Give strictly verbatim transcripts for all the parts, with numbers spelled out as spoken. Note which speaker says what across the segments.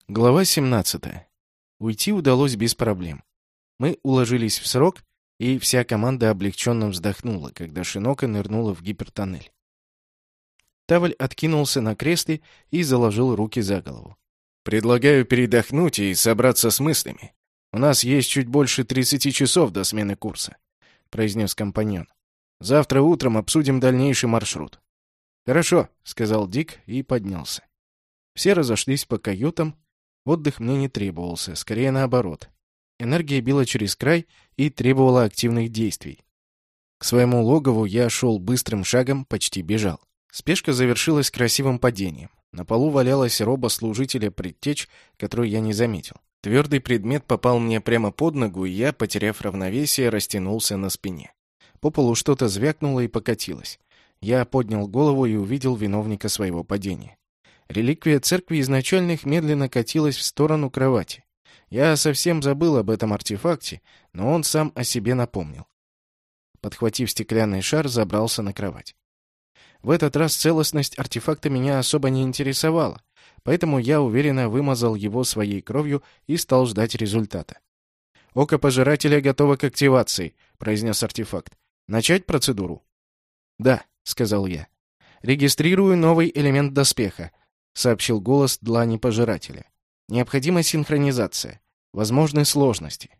Speaker 1: Глава семнадцатая. Уйти удалось без проблем. Мы уложились в срок, и вся команда облегченно вздохнула, когда Шинока нырнула в гипертоннель. Таваль откинулся на кресле и заложил руки за голову. «Предлагаю передохнуть и собраться с мыслями. У нас есть чуть больше тридцати часов до смены курса», — произнес компаньон. «Завтра утром обсудим дальнейший маршрут». «Хорошо», — сказал Дик и поднялся. Все разошлись по каютам. Отдых мне не требовался, скорее наоборот. Энергия била через край и требовала активных действий. К своему логову я шел быстрым шагом, почти бежал. Спешка завершилась красивым падением. На полу валялась роба служителя предтеч, которую я не заметил. Твердый предмет попал мне прямо под ногу, и я, потеряв равновесие, растянулся на спине. По полу что-то звякнуло и покатилось. Я поднял голову и увидел виновника своего падения. Реликвия церкви изначальных медленно катилась в сторону кровати. Я совсем забыл об этом артефакте, но он сам о себе напомнил. Подхватив стеклянный шар, забрался на кровать. В этот раз целостность артефакта меня особо не интересовала, поэтому я уверенно вымазал его своей кровью и стал ждать результата. «Око Пожирателя готово к активации», — произнес артефакт. «Начать процедуру?» «Да», — сказал я. «Регистрирую новый элемент доспеха», — сообщил голос длани Пожирателя. «Необходима синхронизация. Возможны сложности».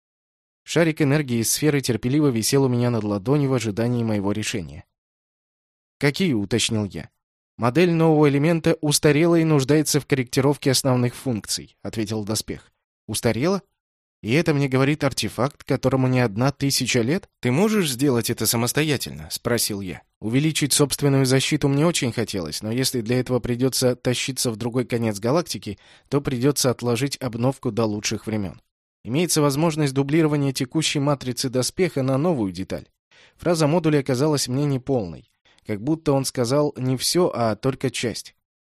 Speaker 1: Шарик энергии из сферы терпеливо висел у меня над ладонью в ожидании моего решения. «Какие?» — уточнил я. «Модель нового элемента устарела и нуждается в корректировке основных функций», — ответил доспех. «Устарела? И это мне говорит артефакт, которому не одна тысяча лет? Ты можешь сделать это самостоятельно?» — спросил я. Увеличить собственную защиту мне очень хотелось, но если для этого придется тащиться в другой конец галактики, то придется отложить обновку до лучших времен. Имеется возможность дублирования текущей матрицы доспеха на новую деталь. Фраза модуля оказалась мне неполной. Как будто он сказал не все, а только часть.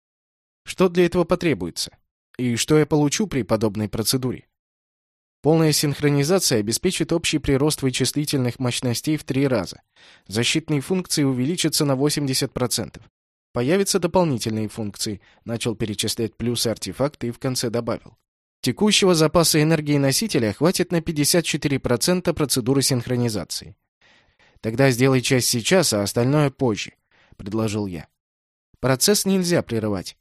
Speaker 1: Что для этого потребуется? И что я получу при подобной процедуре? Полная синхронизация обеспечит общий прирост вычислительных мощностей в три раза. Защитные функции увеличатся на восемьдесят процентов. Появятся дополнительные функции. Начал перечислять плюсы артефакта и в конце добавил. Текущего запаса энергии носителя хватит на пятьдесят четыре процента процедуры синхронизации. «Тогда сделай часть сейчас, а остальное позже», — предложил я. «Процесс нельзя прерывать.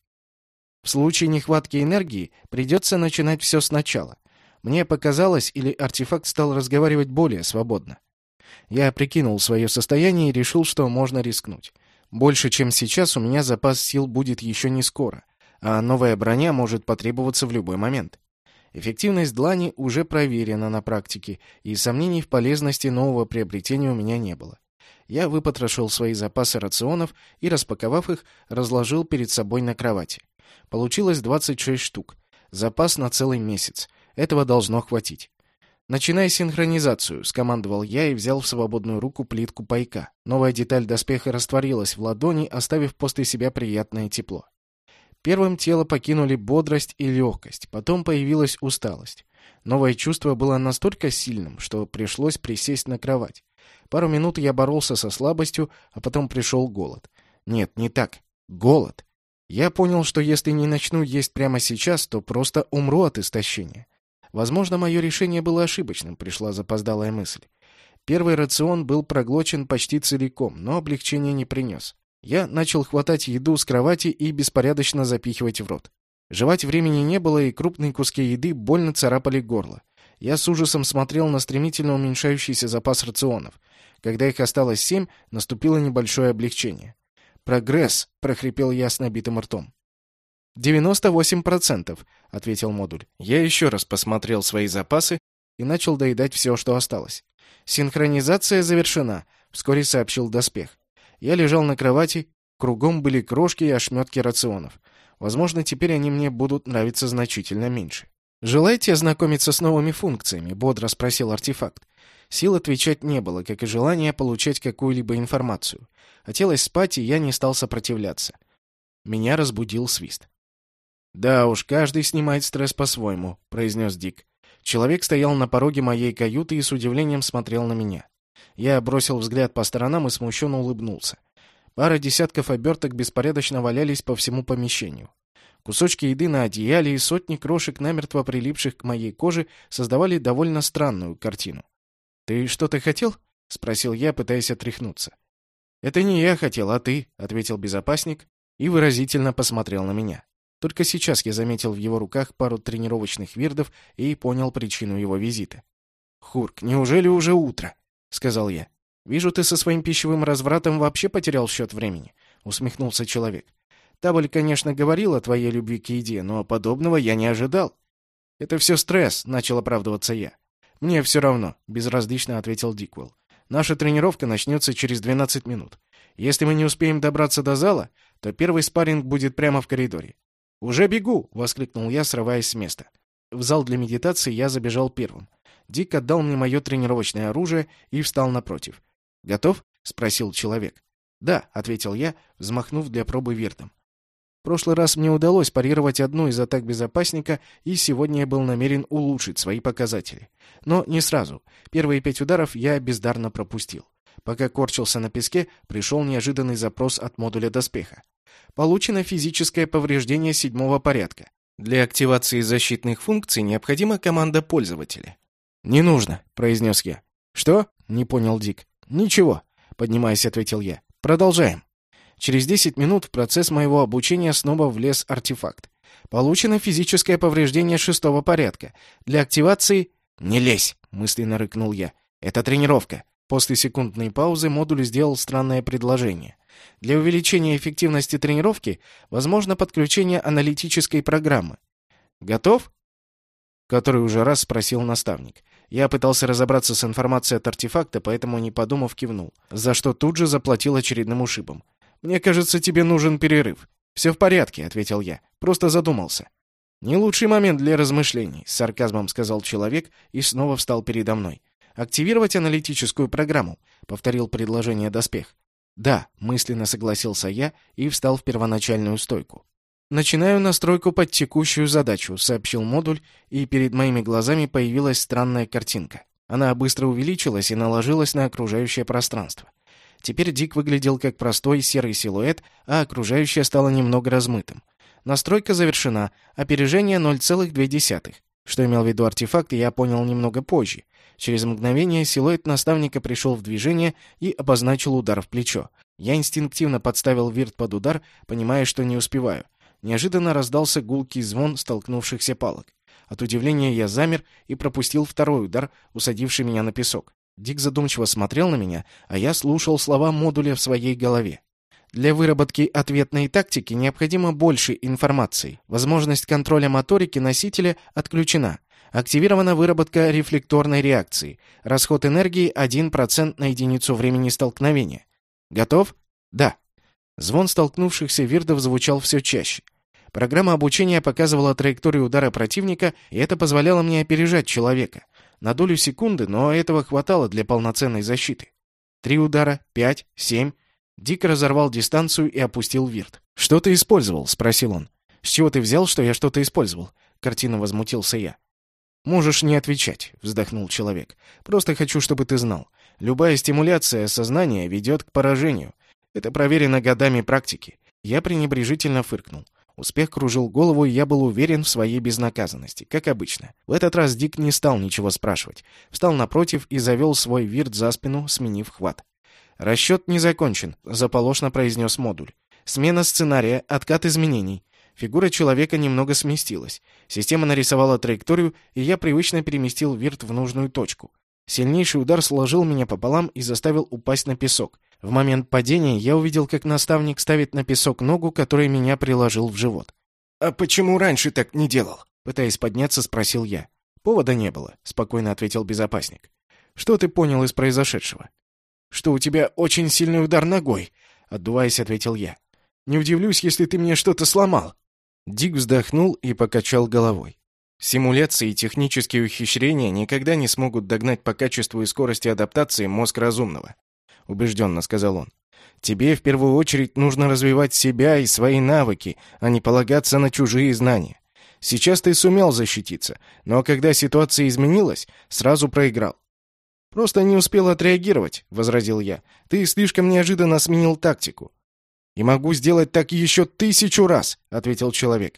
Speaker 1: В случае нехватки энергии придется начинать все сначала. Мне показалось, или артефакт стал разговаривать более свободно. Я прикинул свое состояние и решил, что можно рискнуть. Больше, чем сейчас, у меня запас сил будет еще не скоро, а новая броня может потребоваться в любой момент. Эффективность длани уже проверена на практике, и сомнений в полезности нового приобретения у меня не было. Я выпотрошил свои запасы рационов и, распаковав их, разложил перед собой на кровати. Получилось двадцать шесть штук. Запас на целый месяц. Этого должно хватить. «Начинай синхронизацию», — скомандовал я и взял в свободную руку плитку пайка. Новая деталь доспеха растворилась в ладони, оставив после себя приятное тепло. Первым тело покинули бодрость и легкость, потом появилась усталость. Новое чувство было настолько сильным, что пришлось присесть на кровать. Пару минут я боролся со слабостью, а потом пришел голод. Нет, не так. Голод. Я понял, что если не начну есть прямо сейчас, то просто умру от истощения. Возможно, мое решение было ошибочным, пришла запоздалая мысль. Первый рацион был проглочен почти целиком, но облегчения не принес. Я начал хватать еду с кровати и беспорядочно запихивать в рот. Жевать времени не было, и крупные куски еды больно царапали горло. Я с ужасом смотрел на стремительно уменьшающийся запас рационов. Когда их осталось семь, наступило небольшое облегчение. «Прогресс!» — прохрипел я с набитым ртом. «девяносто восемь процентов», — ответил модуль. Я еще раз посмотрел свои запасы и начал доедать все, что осталось. «Синхронизация завершена», — вскоре сообщил доспех. Я лежал на кровати, кругом были крошки и ошметки рационов. Возможно, теперь они мне будут нравиться значительно меньше. «Желаете ознакомиться с новыми функциями?» — бодро спросил артефакт. Сил отвечать не было, как и желания получать какую-либо информацию. Хотелось спать, и я не стал сопротивляться. Меня разбудил свист. «Да уж, каждый снимает стресс по-своему», — произнес Дик. Человек стоял на пороге моей каюты и с удивлением смотрел на меня. Я бросил взгляд по сторонам и смущенно улыбнулся. Пара десятков оберток беспорядочно валялись по всему помещению. Кусочки еды на одеяле и сотни крошек, намертво прилипших к моей коже, создавали довольно странную картину. «Ты что-то хотел?» — спросил я, пытаясь отряхнуться. «Это не я хотел, а ты», — ответил безопасник и выразительно посмотрел на меня. Только сейчас я заметил в его руках пару тренировочных вирдов и понял причину его визита. «Хурк, неужели уже утро?» — сказал я. «Вижу, ты со своим пищевым развратом вообще потерял счет времени», — усмехнулся человек. «Табль, конечно, говорил о твоей любви к еде, но подобного я не ожидал». «Это все стресс», — начал оправдываться я. «Мне все равно», — безразлично ответил Диквелл. «Наша тренировка начнется через двенадцать минут. Если мы не успеем добраться до зала, то первый спарринг будет прямо в коридоре». «Уже бегу!» — воскликнул я, срываясь с места. В зал для медитации я забежал первым. Дик отдал мне мое тренировочное оружие и встал напротив. «Готов?» — спросил человек. «Да», — ответил я, взмахнув для пробы виртом. В прошлый раз мне удалось парировать одну из атак безопасника, и сегодня я был намерен улучшить свои показатели. Но не сразу. Первые пять ударов я бездарно пропустил. Пока корчился на песке, пришел неожиданный запрос от модуля доспеха. Получено физическое повреждение седьмого порядка. Для активации защитных функций необходима команда пользователя. «Не нужно», — произнес я. «Что?» — не понял Дик. «Ничего», — поднимаясь, ответил я. «Продолжаем». Через десять минут в процесс моего обучения снова влез артефакт. Получено физическое повреждение шестого порядка. Для активации... «Не лезь!» — мысленно рыкнул я. «Это тренировка». После секундной паузы модуль сделал странное предложение. Для увеличения эффективности тренировки возможно подключение аналитической программы. «Готов?» — который уже раз спросил наставник. Я пытался разобраться с информацией от артефакта, поэтому, не подумав, кивнул, за что тут же заплатил очередным ушибом. «Мне кажется, тебе нужен перерыв». «Все в порядке», — ответил я. «Просто задумался». «Не лучший момент для размышлений», — с сарказмом сказал человек и снова встал передо мной. «Активировать аналитическую программу», — повторил предложение доспех. «Да», — мысленно согласился я и встал в первоначальную стойку. «Начинаю настройку под текущую задачу», — сообщил модуль, и перед моими глазами появилась странная картинка. Она быстро увеличилась и наложилась на окружающее пространство. Теперь Дик выглядел как простой серый силуэт, а окружающее стало немного размытым. Настройка завершена, опережение ноль целых две десятых. Что имел в виду артефакт, я понял немного позже. Через мгновение силуэт наставника пришел в движение и обозначил удар в плечо. Я инстинктивно подставил вирт под удар, понимая, что не успеваю. Неожиданно раздался гулкий звон столкнувшихся палок. От удивления я замер и пропустил второй удар, усадивший меня на песок. Дик задумчиво смотрел на меня, а я слушал слова модуля в своей голове. Для выработки ответной тактики необходимо больше информации. Возможность контроля моторики носителя отключена. Активирована выработка рефлекторной реакции. Расход энергии один процент на единицу времени столкновения. Готов? Да. Звон столкнувшихся вирдов звучал все чаще. Программа обучения показывала траекторию удара противника, и это позволяло мне опережать человека. На долю секунды, но этого хватало для полноценной защиты. Три удара, пять, семь. Дик разорвал дистанцию и опустил вирт. «Что ты использовал?» — спросил он. «С чего ты взял, что я что-то использовал?» — картинно возмутился я. «Можешь не отвечать», — вздохнул человек. «Просто хочу, чтобы ты знал. Любая стимуляция сознания ведет к поражению. Это проверено годами практики». Я пренебрежительно фыркнул. Успех кружил голову, и я был уверен в своей безнаказанности, как обычно. В этот раз Дик не стал ничего спрашивать. Встал напротив и завел свой вирт за спину, сменив хват. «Расчет не закончен», — заполошно произнес модуль. «Смена сценария, откат изменений». Фигура человека немного сместилась. Система нарисовала траекторию, и я привычно переместил вирт в нужную точку. Сильнейший удар сложил меня пополам и заставил упасть на песок. В момент падения я увидел, как наставник ставит на песок ногу, которая меня приложил в живот. «А почему раньше так не делал?» Пытаясь подняться, спросил я. «Повода не было», — спокойно ответил безопасник. «Что ты понял из произошедшего?» «Что у тебя очень сильный удар ногой», — отдуваясь, ответил я. «Не удивлюсь, если ты мне что-то сломал». Дик вздохнул и покачал головой. «Симуляции и технические ухищрения никогда не смогут догнать по качеству и скорости адаптации мозг разумного», — убежденно сказал он. «Тебе в первую очередь нужно развивать себя и свои навыки, а не полагаться на чужие знания. Сейчас ты сумел защититься, но когда ситуация изменилась, сразу проиграл». «Просто не успел отреагировать», — возразил я. «Ты слишком неожиданно сменил тактику». «И могу сделать так еще тысячу раз», — ответил человек.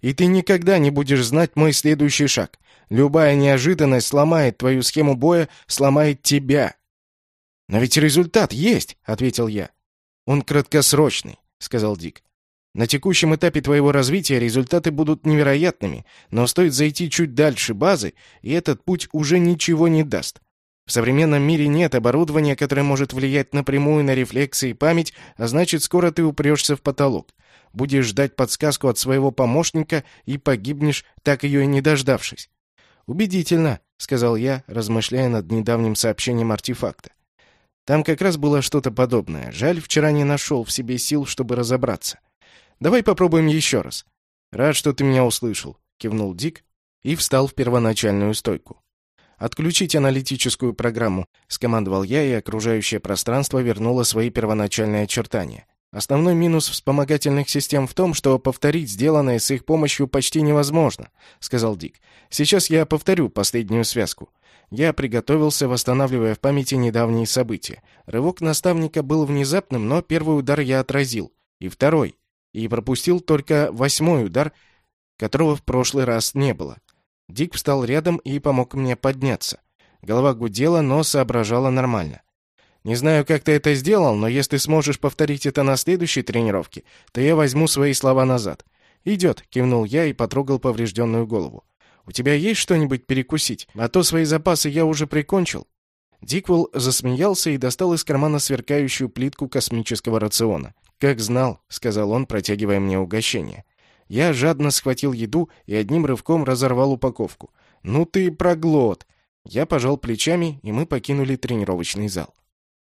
Speaker 1: и ты никогда не будешь знать мой следующий шаг. Любая неожиданность сломает твою схему боя, сломает тебя». «Но ведь результат есть», — ответил я. «Он краткосрочный», — сказал Дик. «На текущем этапе твоего развития результаты будут невероятными, но стоит зайти чуть дальше базы, и этот путь уже ничего не даст. В современном мире нет оборудования, которое может влиять напрямую на рефлексы и память, а значит, скоро ты упрешься в потолок. Будешь ждать подсказку от своего помощника и погибнешь, так ее и не дождавшись». «Убедительно», — сказал я, размышляя над недавним сообщением артефакта. Там как раз было что-то подобное. Жаль, вчера не нашел в себе сил, чтобы разобраться. «Давай попробуем еще раз». «Рад, что ты меня услышал», — кивнул Дик и встал в первоначальную стойку. «Отключить аналитическую программу», — скомандовал я, и окружающее пространство вернуло свои первоначальные очертания. «Основной минус вспомогательных систем в том, что повторить сделанное с их помощью почти невозможно», — сказал Дик. «Сейчас я повторю последнюю связку». Я приготовился, восстанавливая в памяти недавние события. Рывок наставника был внезапным, но первый удар я отразил, и второй, и пропустил только восьмой удар, которого в прошлый раз не было. Дик встал рядом и помог мне подняться. Голова гудела, но соображала нормально. «Не знаю, как ты это сделал, но если сможешь повторить это на следующей тренировке, то я возьму свои слова назад». «Идет», — кивнул я и потрогал поврежденную голову. «У тебя есть что-нибудь перекусить? А то свои запасы я уже прикончил». Диквелл засмеялся и достал из кармана сверкающую плитку космического рациона. «Как знал», — сказал он, протягивая мне угощение. Я жадно схватил еду и одним рывком разорвал упаковку. «Ну ты проглот!» Я пожал плечами, и мы покинули тренировочный зал.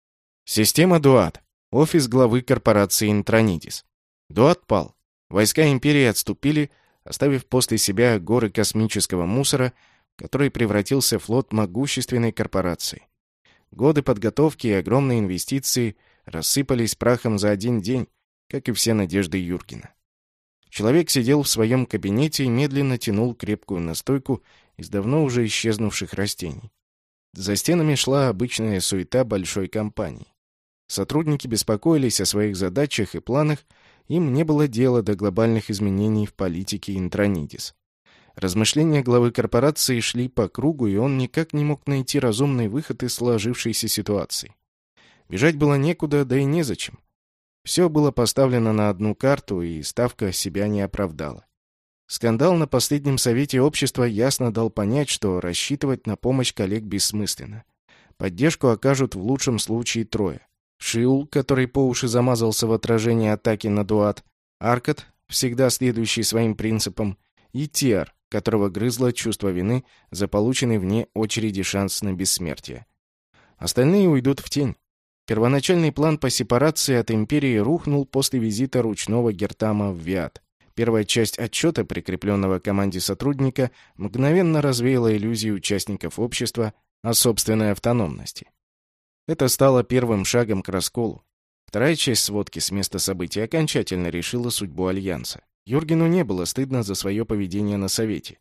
Speaker 1: Система Дуат. Офис главы корпорации Интронидис. Дуат пал. Войска Империи отступили, оставив после себя горы космического мусора, в который превратился флот могущественной корпорации. Годы подготовки и огромные инвестиции рассыпались прахом за один день, как и все надежды Юргена. Человек сидел в своем кабинете и медленно тянул крепкую настойку из давно уже исчезнувших растений. За стенами шла обычная суета большой компании. Сотрудники беспокоились о своих задачах и планах, им не было дела до глобальных изменений в политике Интронидис. Размышления главы корпорации шли по кругу, и он никак не мог найти разумный выход из сложившейся ситуации. Бежать было некуда, да и незачем. Все было поставлено на одну карту, и ставка себя не оправдала. Скандал на последнем совете общества ясно дал понять, что рассчитывать на помощь коллег бессмысленно. Поддержку окажут в лучшем случае трое. Шиул, который по уши замазался в отражении атаки на Дуат, Аркад, всегда следующий своим принципам, и Тиар, которого грызло чувство вины за полученный вне очереди шанс на бессмертие. Остальные уйдут в тень. Первоначальный план по сепарации от Империи рухнул после визита ручного Гертама в Виат. Первая часть отчета, прикрепленного к команде сотрудника, мгновенно развеяла иллюзии участников общества о собственной автономности. Это стало первым шагом к расколу. Вторая часть сводки с места событий окончательно решила судьбу Альянса. Юргену не было стыдно за свое поведение на Совете.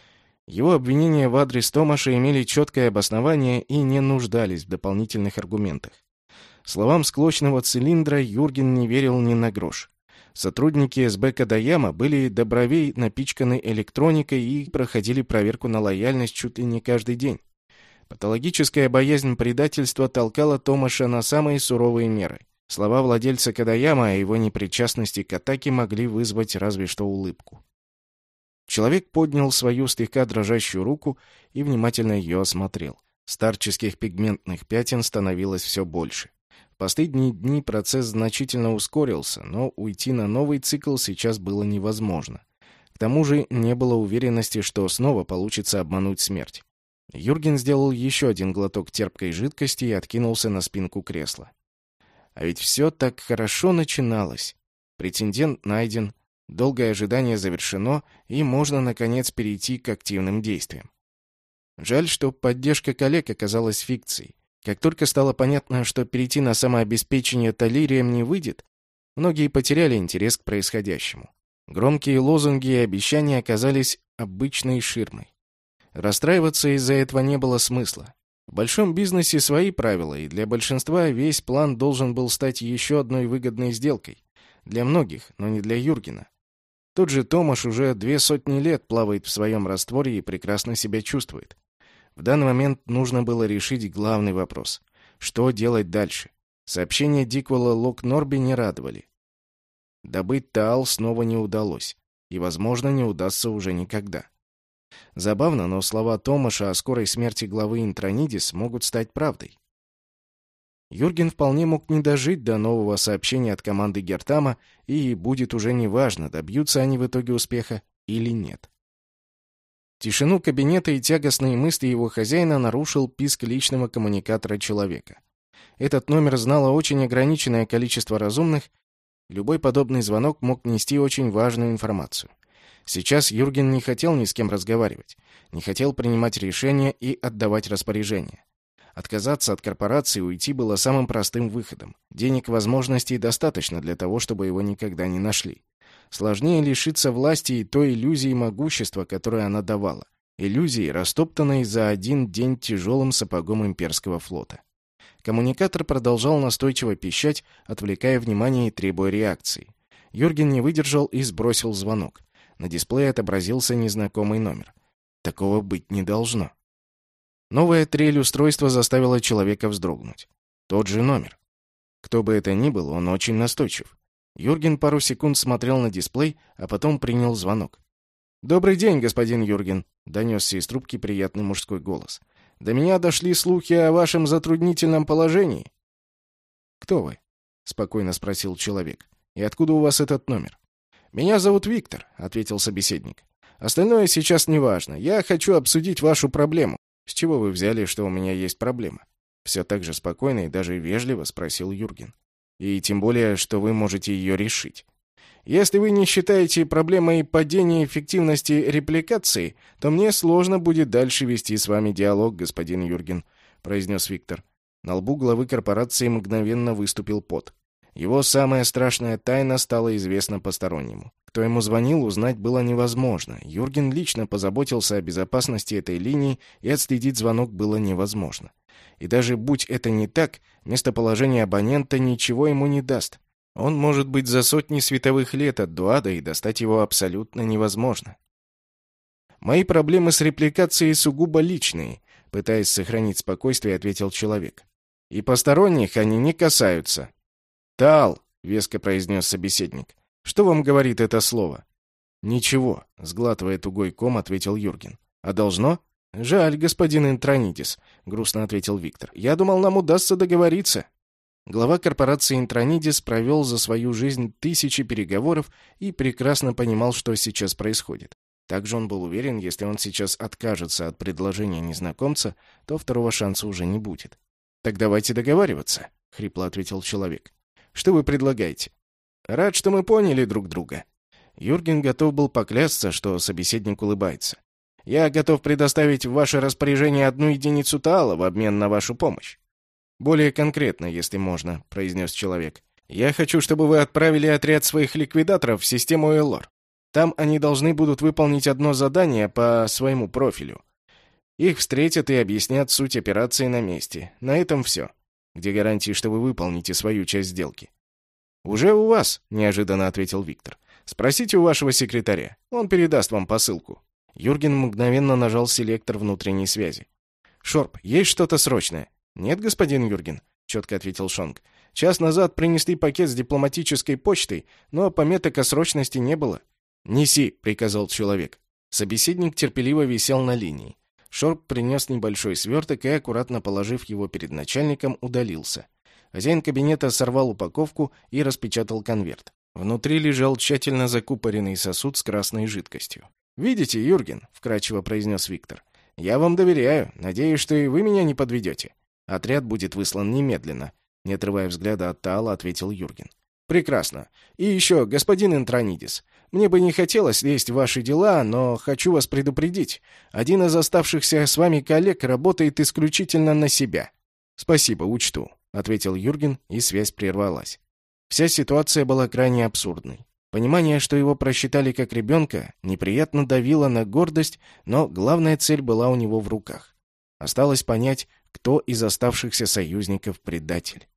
Speaker 1: Его обвинения в адрес Томаша имели четкое обоснование и не нуждались в дополнительных аргументах. Словам склочного цилиндра Юрген не верил ни на грош. Сотрудники СБ Кадаяма были до бровей напичканы электроникой и проходили проверку на лояльность чуть ли не каждый день. Патологическая боязнь предательства толкала Томаша на самые суровые меры. Слова владельца Кадаяма о его непричастности к атаке могли вызвать разве что улыбку. Человек поднял свою слегка дрожащую руку и внимательно ее осмотрел. Старческих пигментных пятен становилось все больше. В последние дни процесс значительно ускорился, но уйти на новый цикл сейчас было невозможно. К тому же не было уверенности, что снова получится обмануть смерть. Юрген сделал еще один глоток терпкой жидкости и откинулся на спинку кресла. А ведь все так хорошо начиналось. Претендент найден, долгое ожидание завершено, и можно, наконец, перейти к активным действиям. Жаль, что поддержка коллег оказалась фикцией. Как только стало понятно, что перейти на самообеспечение талирием не выйдет, многие потеряли интерес к происходящему. Громкие лозунги и обещания оказались обычной ширмой. Расстраиваться из-за этого не было смысла. В большом бизнесе свои правила, и для большинства весь план должен был стать еще одной выгодной сделкой. Для многих, но не для Юргена. Тот же Томаш уже две сотни лет плавает в своем растворе и прекрасно себя чувствует. В данный момент нужно было решить главный вопрос. Что делать дальше? Сообщения Диквелла Лок-Норби не радовали. Добыть Таал снова не удалось. И, возможно, не удастся уже никогда. Забавно, но слова Томаша о скорой смерти главы Интронидис могут стать правдой. Юрген вполне мог не дожить до нового сообщения от команды Гертама, и будет уже неважно, добьются они в итоге успеха или нет. Тишину кабинета и тягостные мысли его хозяина нарушил писк личного коммуникатора человека. Этот номер знало очень ограниченное количество разумных, любой подобный звонок мог нести очень важную информацию. Сейчас Юрген не хотел ни с кем разговаривать, не хотел принимать решения и отдавать распоряжения. Отказаться от корпорации и уйти было самым простым выходом. Денег, возможностей достаточно для того, чтобы его никогда не нашли. Сложнее лишиться власти и той иллюзии могущества, которую она давала. Иллюзии, растоптанной за один день тяжелым сапогом имперского флота. Коммуникатор продолжал настойчиво пищать, отвлекая внимание и требуя реакции. Юрген не выдержал и сбросил звонок. На дисплее отобразился незнакомый номер. Такого быть не должно. Новая трель устройства заставила человека вздрогнуть. Тот же номер. Кто бы это ни был, он очень настойчив. Юрген пару секунд смотрел на дисплей, а потом принял звонок. «Добрый день, господин Юрген», — донесся из трубки приятный мужской голос. «До меня дошли слухи о вашем затруднительном положении». «Кто вы?» — спокойно спросил человек. «И откуда у вас этот номер?» «Меня зовут Виктор», — ответил собеседник. «Остальное сейчас не важно. Я хочу обсудить вашу проблему». «С чего вы взяли, что у меня есть проблема?» Все так же спокойно и даже вежливо спросил Юрген. «И тем более, что вы можете ее решить. Если вы не считаете проблемой падения эффективности репликации, то мне сложно будет дальше вести с вами диалог, господин Юрген», произнес Виктор. На лбу главы корпорации мгновенно выступил пот. Его самая страшная тайна стала известна постороннему. Кто ему звонил, узнать было невозможно. Юрген лично позаботился о безопасности этой линии, и отследить звонок было невозможно. И даже будь это не так, местоположение абонента ничего ему не даст. Он может быть за сотни световых лет от Дуада, и достать его абсолютно невозможно. «Мои проблемы с репликацией сугубо личные», — пытаясь сохранить спокойствие, ответил человек. «И посторонних они не касаются». «Таал», — веско произнес собеседник. «Что вам говорит это слово?» «Ничего», — сглатывая тугой ком, ответил Юрген. «А должно?» «Жаль, господин Интронидис», — грустно ответил Виктор. «Я думал, нам удастся договориться». Глава корпорации Интронидис провел за свою жизнь тысячи переговоров и прекрасно понимал, что сейчас происходит. Также он был уверен, если он сейчас откажется от предложения незнакомца, то второго шанса уже не будет. «Так давайте договариваться», — хрипло ответил человек. «Что вы предлагаете?» «Рад, что мы поняли друг друга». Юрген готов был поклясться, что собеседник улыбается. «Я готов предоставить в ваше распоряжение одну единицу Таала в обмен на вашу помощь». «Более конкретно, если можно», — произнес человек. «Я хочу, чтобы вы отправили отряд своих ликвидаторов в систему Эллор. Там они должны будут выполнить одно задание по своему профилю. Их встретят и объяснят суть операции на месте. На этом все. Где гарантии, что вы выполните свою часть сделки?» «Уже у вас», — неожиданно ответил Виктор. «Спросите у вашего секретаря. Он передаст вам посылку». Юрген мгновенно нажал селектор внутренней связи. «Шорп, есть что-то срочное?» «Нет, господин Юрген», — четко ответил Шонг. «Час назад принесли пакет с дипломатической почтой, но пометок о срочности не было». «Неси», — приказал человек. Собеседник терпеливо висел на линии. Шорп принес небольшой сверток и, аккуратно положив его перед начальником, удалился. Хозяин кабинета сорвал упаковку и распечатал конверт. Внутри лежал тщательно закупоренный сосуд с красной жидкостью. «Видите, Юрген», — вкратчиво произнес Виктор, — «я вам доверяю. Надеюсь, что и вы меня не подведете. Отряд будет выслан немедленно», — не отрывая взгляда от Таала, ответил Юрген. «Прекрасно. И еще, господин Интронидис, мне бы не хотелось лезть в ваши дела, но хочу вас предупредить. Один из оставшихся с вами коллег работает исключительно на себя». «Спасибо, учту», — ответил Юрген, и связь прервалась. Вся ситуация была крайне абсурдной. Понимание, что его просчитали как ребенка, неприятно давило на гордость, но главная цель была у него в руках. Осталось понять, кто из оставшихся союзников предатель.